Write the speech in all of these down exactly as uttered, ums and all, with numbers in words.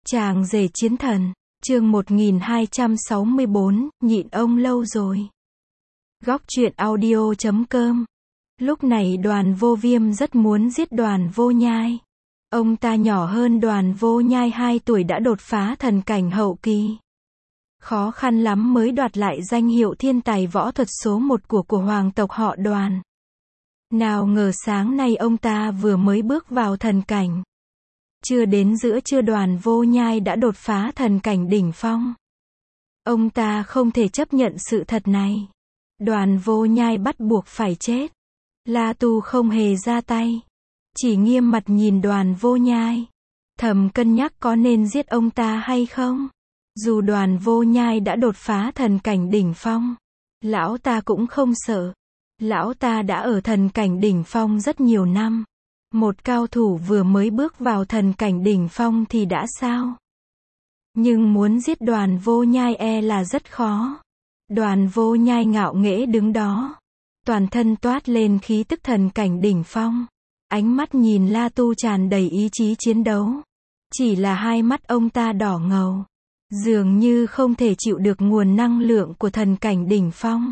Chàng rể chiến thần, chương một nghìn hai trăm sáu mươi bốn, nhịn ông lâu rồi. Góc truyện audio chấm com. Lúc này Đoàn Vô Viêm rất muốn giết Đoàn Vô Nhai. Ông ta nhỏ hơn Đoàn Vô Nhai hai tuổi đã đột phá thần cảnh hậu kỳ. Khó khăn lắm mới đoạt lại danh hiệu thiên tài võ thuật số một của của hoàng tộc họ Đoàn. Nào ngờ sáng nay ông ta vừa mới bước vào thần cảnh. Chưa đến giữa trưa Đoàn Vô Nhai đã đột phá thần cảnh đỉnh phong. Ông ta không thể chấp nhận sự thật này. Đoàn Vô Nhai bắt buộc phải chết. La Tu không hề ra tay. Chỉ nghiêm mặt nhìn Đoàn Vô Nhai. Thầm cân nhắc có nên giết ông ta hay không. Dù Đoàn Vô Nhai đã đột phá thần cảnh đỉnh phong, lão ta cũng không sợ. Lão ta đã ở thần cảnh đỉnh phong rất nhiều năm. Một cao thủ vừa mới bước vào thần cảnh đỉnh phong thì đã sao? Nhưng muốn giết Đoàn Vô Nhai e là rất khó. Đoàn Vô Nhai ngạo nghễ đứng đó. Toàn thân toát lên khí tức thần cảnh đỉnh phong. Ánh mắt nhìn La Tu tràn đầy ý chí chiến đấu. Chỉ là hai mắt ông ta đỏ ngầu. Dường như không thể chịu được nguồn năng lượng của thần cảnh đỉnh phong.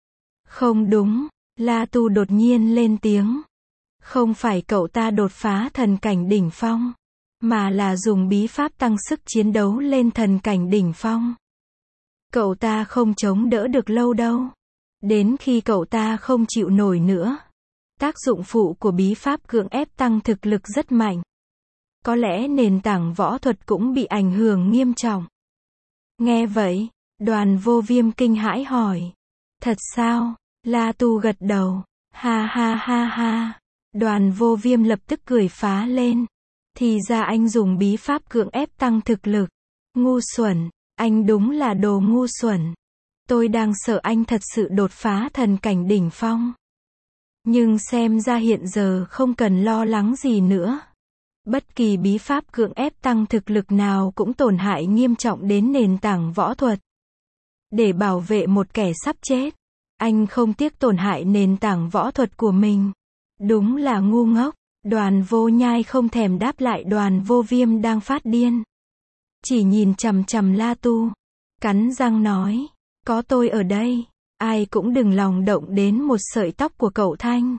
Không đúng, La Tu đột nhiên lên tiếng. Không phải cậu ta đột phá thần cảnh đỉnh phong, mà là dùng bí pháp tăng sức chiến đấu lên thần cảnh đỉnh phong. Cậu ta không chống đỡ được lâu đâu. Đến khi cậu ta không chịu nổi nữa. Tác dụng phụ của bí pháp cưỡng ép tăng thực lực rất mạnh. Có lẽ nền tảng võ thuật cũng bị ảnh hưởng nghiêm trọng. Nghe vậy, Đoàn Vô Viêm kinh hãi hỏi. Thật sao? La Tu gật đầu. Ha ha ha ha. Đoàn Vô Viêm lập tức cười phá lên. Thì ra anh dùng bí pháp cưỡng ép tăng thực lực. Ngu xuẩn, anh đúng là đồ ngu xuẩn. Tôi đang sợ anh thật sự đột phá thần cảnh đỉnh phong. Nhưng xem ra hiện giờ không cần lo lắng gì nữa. Bất kỳ bí pháp cưỡng ép tăng thực lực nào cũng tổn hại nghiêm trọng đến nền tảng võ thuật. Để bảo vệ một kẻ sắp chết, anh không tiếc tổn hại nền tảng võ thuật của mình. Đúng là ngu ngốc. Đoàn Vô Nhai không thèm đáp lại Đoàn Vô Viêm đang phát điên. Chỉ nhìn chằm chằm La Tu. Cắn răng nói. Có tôi ở đây, ai cũng đừng lòng động đến một sợi tóc của cậu Thanh.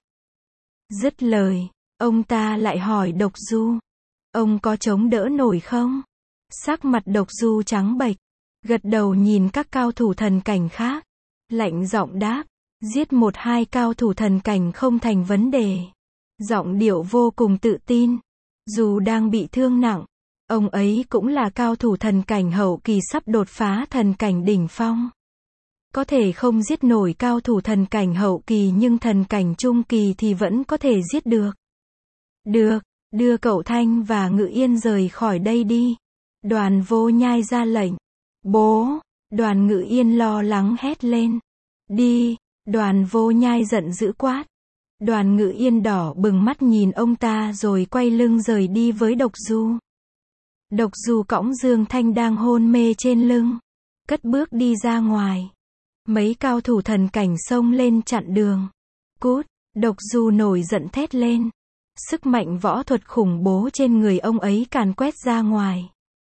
Dứt lời, ông ta lại hỏi Độc Du. Ông có chống đỡ nổi không? Sắc mặt Độc Du trắng bệch. Gật đầu nhìn các cao thủ thần cảnh khác. Lạnh giọng đáp. Giết một hai cao thủ thần cảnh không thành vấn đề. Giọng điệu vô cùng tự tin. Dù đang bị thương nặng, ông ấy cũng là cao thủ thần cảnh hậu kỳ sắp đột phá thần cảnh đỉnh phong. Có thể không giết nổi cao thủ thần cảnh hậu kỳ nhưng thần cảnh trung kỳ thì vẫn có thể giết được. Được, đưa cậu Thanh và Ngự Yên rời khỏi đây đi. Đoàn Vô Nhai ra lệnh. Bố, Đoàn Ngự Yên lo lắng hét lên. Đi, Đoàn Vô Nhai giận dữ quát. Đoàn Ngự Yên đỏ bừng mắt nhìn ông ta rồi quay lưng rời đi với Độc Du. Độc Du cõng Dương Thanh đang hôn mê trên lưng. Cất bước đi ra ngoài. Mấy cao thủ thần cảnh xông lên chặn đường. Cút, Độc Du nổi giận thét lên. Sức mạnh võ thuật khủng bố trên người ông ấy càn quét ra ngoài.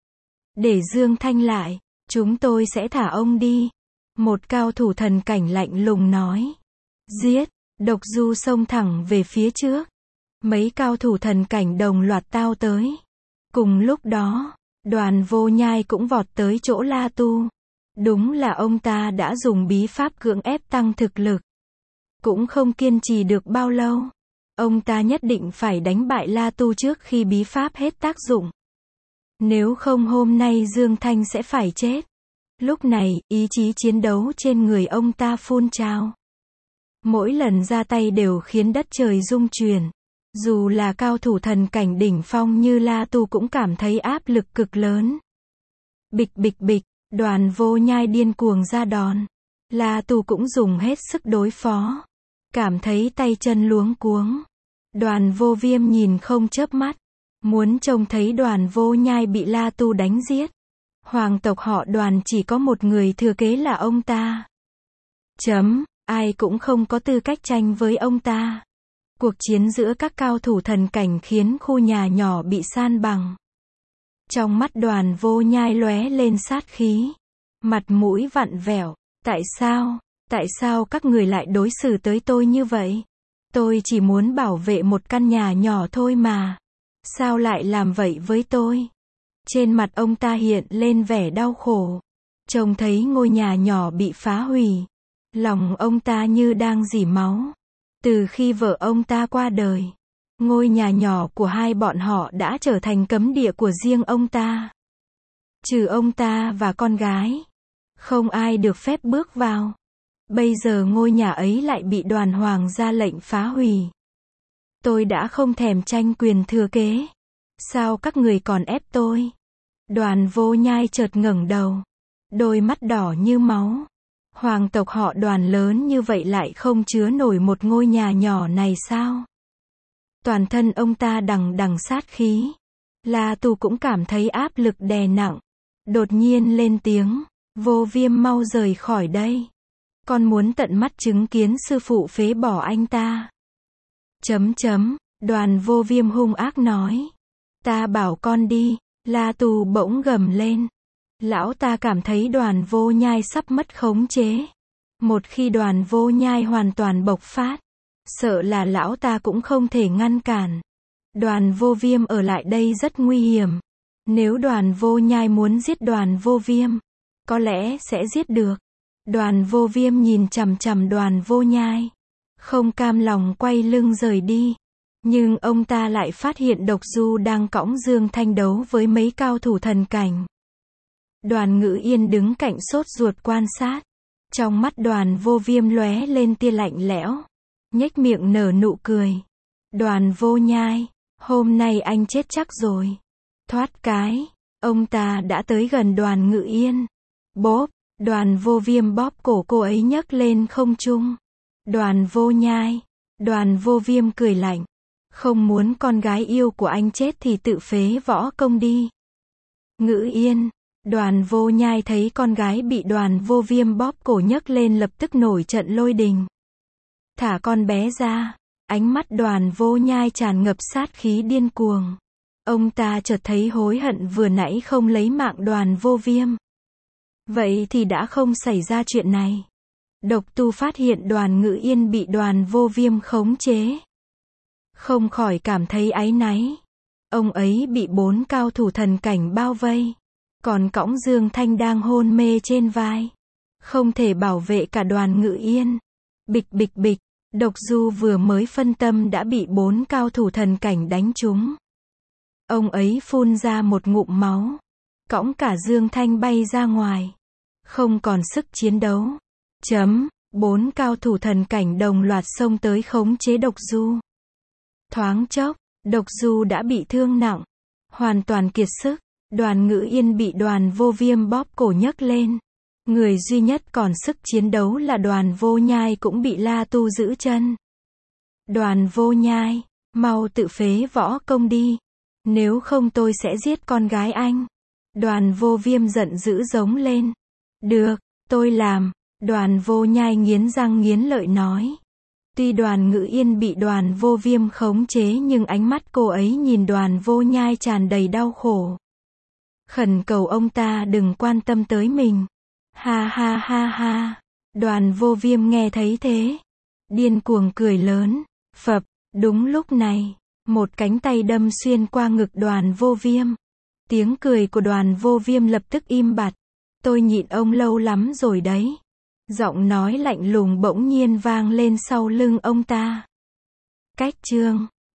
Để Dương Thanh lại, chúng tôi sẽ thả ông đi. Một cao thủ thần cảnh lạnh lùng nói. Giết, Độc Du xông thẳng về phía trước. Mấy cao thủ thần cảnh đồng loạt tao tới. Cùng lúc đó, Đoàn Vô Nhai cũng vọt tới chỗ La Tu. Đúng là ông ta đã dùng bí pháp cưỡng ép tăng thực lực. Cũng không kiên trì được bao lâu. Ông ta nhất định phải đánh bại La Tu trước khi bí pháp hết tác dụng. Nếu không hôm nay Dương Thanh sẽ phải chết. Lúc này, ý chí chiến đấu trên người ông ta phun trào. Mỗi lần ra tay đều khiến đất trời rung chuyển. Dù là cao thủ thần cảnh đỉnh phong như La Tu cũng cảm thấy áp lực cực lớn. Bịch bịch bịch. Đoàn Vô Nhai điên cuồng ra đòn. La Tu cũng dùng hết sức đối phó. Cảm thấy tay chân luống cuống. Đoàn Vô Viêm nhìn không chớp mắt. Muốn trông thấy Đoàn Vô Nhai bị La Tu đánh giết. Hoàng tộc họ Đoàn chỉ có một người thừa kế là ông ta. Chấm, ai cũng không có tư cách tranh với ông ta. Cuộc chiến giữa các cao thủ thần cảnh khiến khu nhà nhỏ bị san bằng. Trong mắt Đoàn Vô Nhai lóe lên sát khí. Mặt mũi vặn vẹo. Tại sao? Tại sao các người lại đối xử tới tôi như vậy? Tôi chỉ muốn bảo vệ một căn nhà nhỏ thôi mà. Sao lại làm vậy với tôi? Trên mặt ông ta hiện lên vẻ đau khổ. Trông thấy ngôi nhà nhỏ bị phá hủy. Lòng ông ta như đang rỉ máu. Từ khi vợ ông ta qua đời, ngôi nhà nhỏ của hai bọn họ đã trở thành cấm địa của riêng ông ta. Trừ ông ta và con gái, không ai được phép bước vào. Bây giờ ngôi nhà ấy lại bị Đoàn Hoàng ra lệnh phá hủy. Tôi đã không thèm tranh quyền thừa kế. Sao các người còn ép tôi? Đoàn Vô Nhai chợt ngẩng đầu. Đôi mắt đỏ như máu. Hoàng tộc họ Đoàn lớn như vậy lại không chứa nổi một ngôi nhà nhỏ này sao? Toàn thân ông ta đằng đằng sát khí. La Tu cũng cảm thấy áp lực đè nặng. Đột nhiên lên tiếng. Vô Viêm mau rời khỏi đây. Con muốn tận mắt chứng kiến sư phụ phế bỏ anh ta. Chấm chấm. Đoàn Vô Viêm hung ác nói. Ta bảo con đi. La Tu bỗng gầm lên. Lão ta cảm thấy Đoàn Vô Nhai sắp mất khống chế. Một khi Đoàn Vô Nhai hoàn toàn bộc phát, sợ là lão ta cũng không thể ngăn cản. Đoàn Vô Viêm ở lại đây rất nguy hiểm. Nếu Đoàn Vô Nhai muốn giết Đoàn Vô Viêm, có lẽ sẽ giết được. Đoàn Vô Viêm nhìn chằm chằm Đoàn Vô Nhai, không cam lòng quay lưng rời đi. Nhưng ông ta lại phát hiện Độc Du đang cõng Dương Thanh đấu với mấy cao thủ thần cảnh. Đoàn Ngữ Yên đứng cạnh sốt ruột quan sát. Trong mắt Đoàn Vô Viêm lóe lên tia lạnh lẽo, nhếch miệng nở nụ cười. Đoàn Vô Nhai, hôm nay anh chết chắc rồi. Thoát cái, ông ta đã tới gần Đoàn Ngữ Yên. Bóp, Đoàn Vô Viêm bóp cổ cô ấy nhấc lên không trung. Đoàn Vô Nhai, Đoàn Vô Viêm cười lạnh. Không muốn con gái yêu của anh chết thì tự phế võ công đi. Ngữ Yên. Đoàn Vô Nhai thấy con gái bị Đoàn Vô Viêm bóp cổ nhấc lên lập tức nổi trận lôi đình. Thả con bé ra. Ánh mắt Đoàn Vô Nhai tràn ngập sát khí điên cuồng. Ông ta chợt thấy hối hận vừa nãy không lấy mạng Đoàn Vô Viêm. Vậy thì đã không xảy ra chuyện này. Độc Tu phát hiện Đoàn Ngữ Yên bị Đoàn Vô Viêm khống chế. Không khỏi cảm thấy áy náy. Ông ấy bị bốn cao thủ thần cảnh bao vây. Còn cõng Dương Thanh đang hôn mê trên vai. Không thể bảo vệ cả Đoàn Ngữ Yên. Bịch bịch bịch. Độc Du vừa mới phân tâm đã bị bốn cao thủ thần cảnh đánh trúng. Ông ấy phun ra một ngụm máu. Cõng cả Dương Thanh bay ra ngoài. Không còn sức chiến đấu. Chấm. Bốn cao thủ thần cảnh đồng loạt xông tới khống chế Độc Du. Thoáng chốc, Độc Du đã bị thương nặng. Hoàn toàn kiệt sức. Đoàn Ngữ Yên bị Đoàn Vô Viêm bóp cổ nhấc lên. Người duy nhất còn sức chiến đấu là Đoàn Vô Nhai cũng bị La Tu giữ chân. Đoàn Vô Nhai, mau tự phế võ công đi. Nếu không tôi sẽ giết con gái anh. Đoàn Vô Viêm giận dữ giống lên. Được, tôi làm. Đoàn Vô Nhai nghiến răng nghiến lợi nói. Tuy Đoàn Ngữ Yên bị Đoàn Vô Viêm khống chế nhưng ánh mắt cô ấy nhìn Đoàn Vô Nhai tràn đầy đau khổ. Khẩn cầu ông ta đừng quan tâm tới mình. Ha ha ha ha. Đoàn Vô Viêm nghe thấy thế. Điên cuồng cười lớn. Phập. Đúng lúc này, một cánh tay đâm xuyên qua ngực Đoàn Vô Viêm. Tiếng cười của Đoàn Vô Viêm lập tức im bặt. Tôi nhịn ông lâu lắm rồi đấy. Giọng nói lạnh lùng bỗng nhiên vang lên sau lưng ông ta. Cách chương